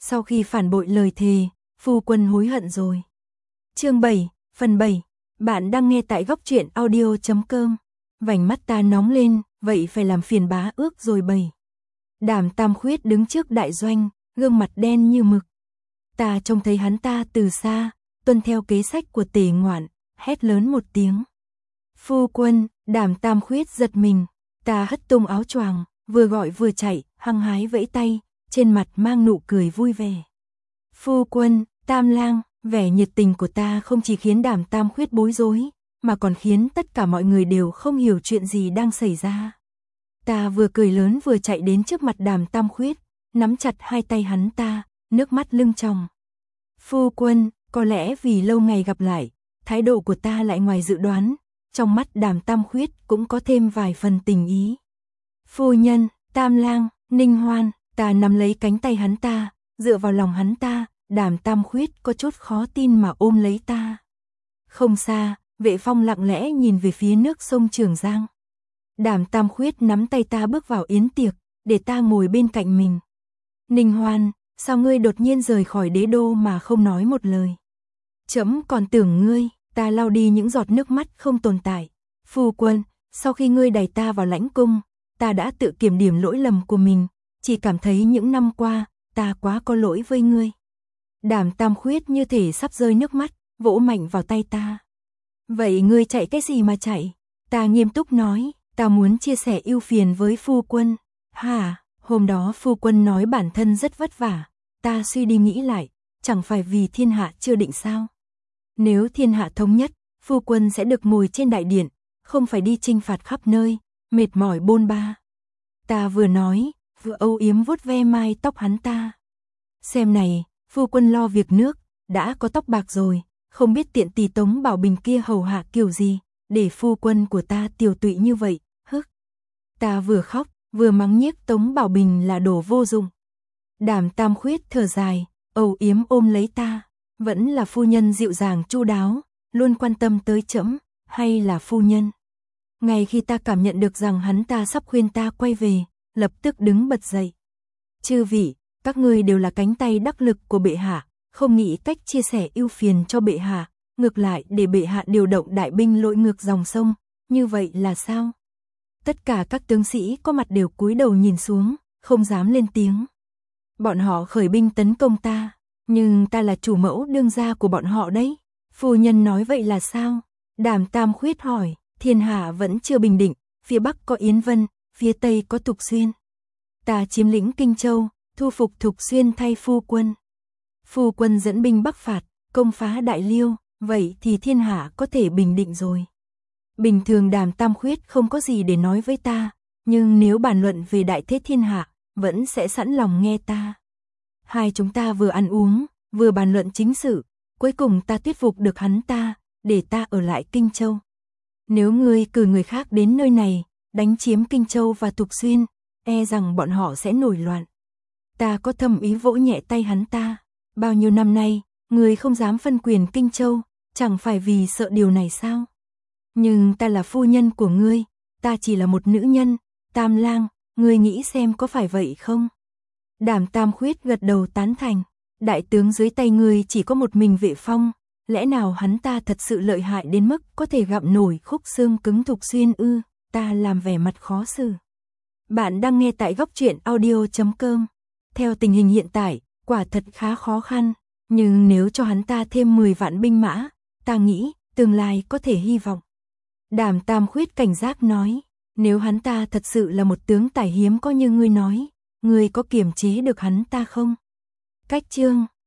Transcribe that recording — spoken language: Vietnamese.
Sau khi phản bội lời thề, phu quân hối hận rồi. Chương 7, phần 7. Bạn đang nghe tại góc truyện audio.com. Vành mắt ta nóng lên, vậy phải làm phiền bá ước rồi bầy. Đàm Tam Khuyết đứng trước đại doanh, gương mặt đen như mực. Ta trông thấy hắn ta từ xa, tuân theo kế sách của Tề Ngoạn, hét lớn một tiếng. Phu quân, Đàm Tam Khuyết giật mình, ta hất tung áo choàng, vừa gọi vừa chạy, hăng hái vẫy tay, trên mặt mang nụ cười vui vẻ. Phu quân, Tam lang, vẻ nhiệt tình của ta không chỉ khiến Đàm Tam Khuyết bối rối, mà còn khiến tất cả mọi người đều không hiểu chuyện gì đang xảy ra. Ta vừa cười lớn vừa chạy đến trước mặt Đàm Tam Khuyết, nắm chặt hai tay hắn ta, nước mắt lưng tròng. Phu quân, có lẽ vì lâu ngày gặp lại, thái độ của ta lại ngoài dự đoán, trong mắt Đàm Tam Khuyết cũng có thêm vài phần tình ý. Phu nhân, Tam lang, Ninh Hoan, ta nắm lấy cánh tay hắn ta, dựa vào lòng hắn ta, Đàm Tam Khuyết có chút khó tin mà ôm lấy ta. Không xa, Vệ Phong lặng lẽ nhìn về phía nước sông Trường Giang. Đàm Tam Khuyết nắm tay ta bước vào yến tiệc, để ta ngồi bên cạnh mình. Ninh Hoan, sao ngươi đột nhiên rời khỏi đế đô mà không nói một lời? Trẫm còn tưởng ngươi, ta lau đi những giọt nước mắt không tồn tại. Phu quân, sau khi ngươi đẩy ta vào lãnh cung, ta đã tự kiểm điểm lỗi lầm của mình, chỉ cảm thấy những năm qua, ta quá có lỗi với ngươi. Đàm Tam Khuyết như thể sắp rơi nước mắt, vỗ mạnh vào tay ta. Vậy ngươi chạy cái gì mà chạy? Ta nghiêm túc nói, ta muốn chia sẻ ưu phiền với phu quân. Hả, hôm đó phu quân nói bản thân rất vất vả, ta suy đi nghĩ lại, chẳng phải vì thiên hạ chưa định sao? Nếu thiên hạ thống nhất, phu quân sẽ được ngồi trên đại điện, không phải đi chinh phạt khắp nơi, mệt mỏi bôn ba. Ta vừa nói, vừa âu yếm vuốt ve mai tóc hắn ta. Xem này, phu quân lo việc nước, đã có tóc bạc rồi, không biết tiện tỳ Tống Bảo Bình kia hầu hạ kiểu gì, để phu quân của ta tiều tụy như vậy, hức. Ta vừa khóc, vừa mắng nhiếc Tống Bảo Bình là đồ vô dụng. Đàm Tam Khuyết thở dài, âu yếm ôm lấy ta, vẫn là phu nhân dịu dàng chu đáo, luôn quan tâm tới trẫm, hay là phu nhân? Ngay khi ta cảm nhận được rằng hắn ta sắp khuyên ta quay về, lập tức đứng bật dậy. Chư vị, các ngươi đều là cánh tay đắc lực của bệ hạ, không nghĩ cách chia sẻ ưu phiền cho bệ hạ, ngược lại để bệ hạ điều động đại binh lội ngược dòng sông, như vậy là sao? Tất cả các tướng sĩ có mặt đều cúi đầu nhìn xuống, không dám lên tiếng. Bọn họ khởi binh tấn công ta, nhưng ta là chủ mẫu đương gia của bọn họ đấy. Phu nhân nói vậy là sao? Đàm Tam Khuyết hỏi, thiên hạ vẫn chưa bình định, phía Bắc có Yến Vân, phía Tây có Thục Xuyên. Ta chiếm lĩnh Kinh Châu, thu phục Thục Xuyên thay phu quân. Phu quân dẫn binh bắc phạt, công phá Đại Liêu, vậy thì thiên hạ có thể bình định rồi. Bình thường Đàm Tam Khuyết không có gì để nói với ta, nhưng nếu bàn luận về đại thế thiên hạ, vẫn sẽ sẵn lòng nghe ta. Hai chúng ta vừa ăn uống, vừa bàn luận chính sự, cuối cùng ta thuyết phục được hắn ta, để ta ở lại Kinh Châu. Nếu ngươi cử người khác đến nơi này, đánh chiếm Kinh Châu và Thục Xuyên, e rằng bọn họ sẽ nổi loạn. Ta có thầm ý vỗ nhẹ tay hắn ta. Bao nhiêu năm nay, ngươi không dám phân quyền Kinh Châu, chẳng phải vì sợ điều này sao? Nhưng ta là phu nhân của ngươi, ta chỉ là một nữ nhân, Tam lang, ngươi nghĩ xem có phải vậy không? Đàm Tam Khuyết gật đầu tán thành, đại tướng dưới tay ngươi chỉ có một mình Vệ Phong, lẽ nào hắn ta thật sự lợi hại đến mức có thể gặm nổi khúc xương cứng Thục Xuyên ư? Ta làm vẻ mặt khó xử. Bạn đang nghe tại góc truyện audio.com. Theo tình hình hiện tại, quả thật khá khó khăn, nhưng nếu cho hắn ta thêm 10 vạn binh mã, ta nghĩ tương lai có thể hy vọng. Đàm Tam Khuyết cảnh giác nói, nếu hắn ta thật sự là một tướng tài hiếm có như ngươi nói, ngươi có kiềm chế được hắn ta không? Cách chương